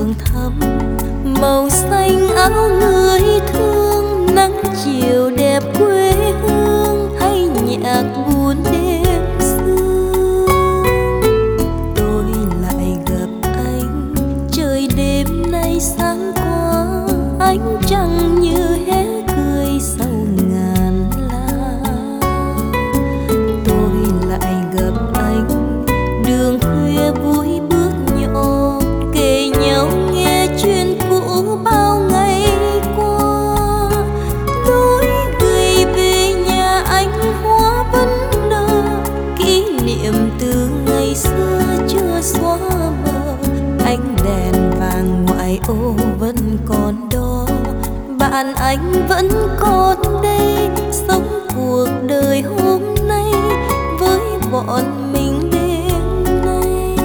thường thắm, màu xanh áo người thương, nắng chiều đẹp quê hương hay nhạc buồn đêm xưa. Tôi lại gặp anh, trời đêm nay sáng qua, ánh trăng như hé cười sau ngàn lá. Tôi lại gặp anh, đường khuya vui bước nhỏ, kể nhau nghe chuyện cũ bao ngày qua. Lối gửi về nhà anh hoa vẫn nở, kỷ niệm từ ngày xưa chưa xóa mờ. Ánh đèn vàng ngoại ô vẫn còn đó, bạn anh vẫn còn đây, sống cuộc đời hôm nay với bọn mình đêm nay.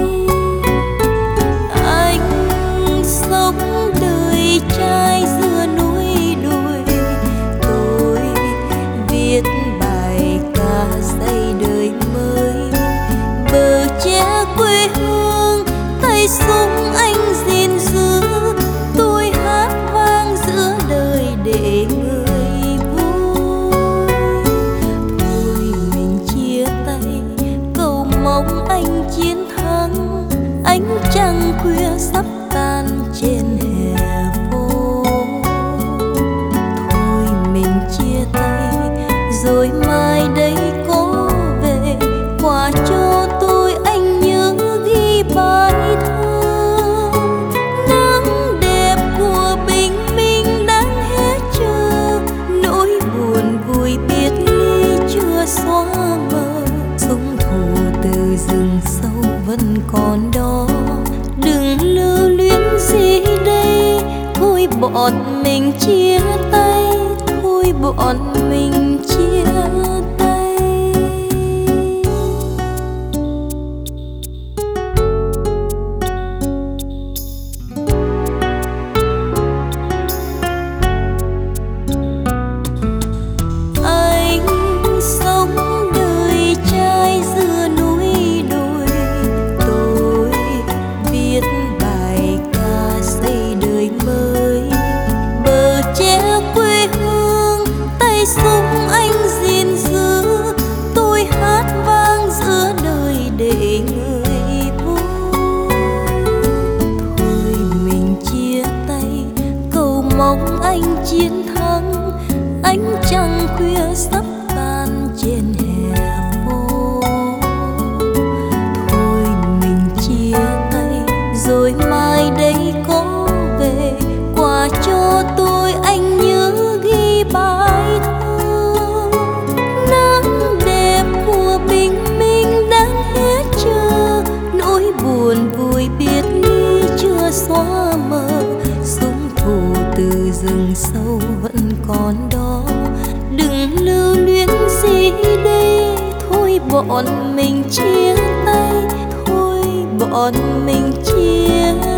Anh sống đời trai giữa núi đồi, tôi viết bài ca xây đời mới. Bờ tre quê hương, tay súng anh gìn giữ, tôi hát vang giữa đời để người vui. Thôi mình chia tay, cầu mong anh chiến thắng. Ánh trăng khuya sắp tan trên hè phố. Thôi mình chia tay, rồi mai đây có về, quà cho tôi anh nhớ ghi bài thơ. Nắng đẹp của bình minh đang hết chờ, nỗi buồn vui biệt ly chưa xóa mờ. Súng thù từ rừng sâu vẫn còn đó, đừng lưu luyến gì đây. Thôi bọn mình chia tay, thôi bọn mình chia tay. Anh sống đời trai giữa núi đồi, tôi viết bài ca xây đời mới. Bờ tre quê hương, tay súng anh gìn giữ, tôi hát vang giữa đời để người vui. Thôi mình chia tay, cầu mong anh chiến thắng. Ánh trăng khuya sắp tan trên hè phố. Thôi mình chia tay, rồi mai đây có về, quà cho tôi anh nhớ ghi bài thơ. Nắng đẹp của bình minh đang hết chờ, nỗi buồn vui biệt ly chưa xóa mờ. Súng thù từ rừng sâu vẫn còn đó, đừng lưu luyến gì đây. Thôi bọn mình chia tay, thôi bọn mình chia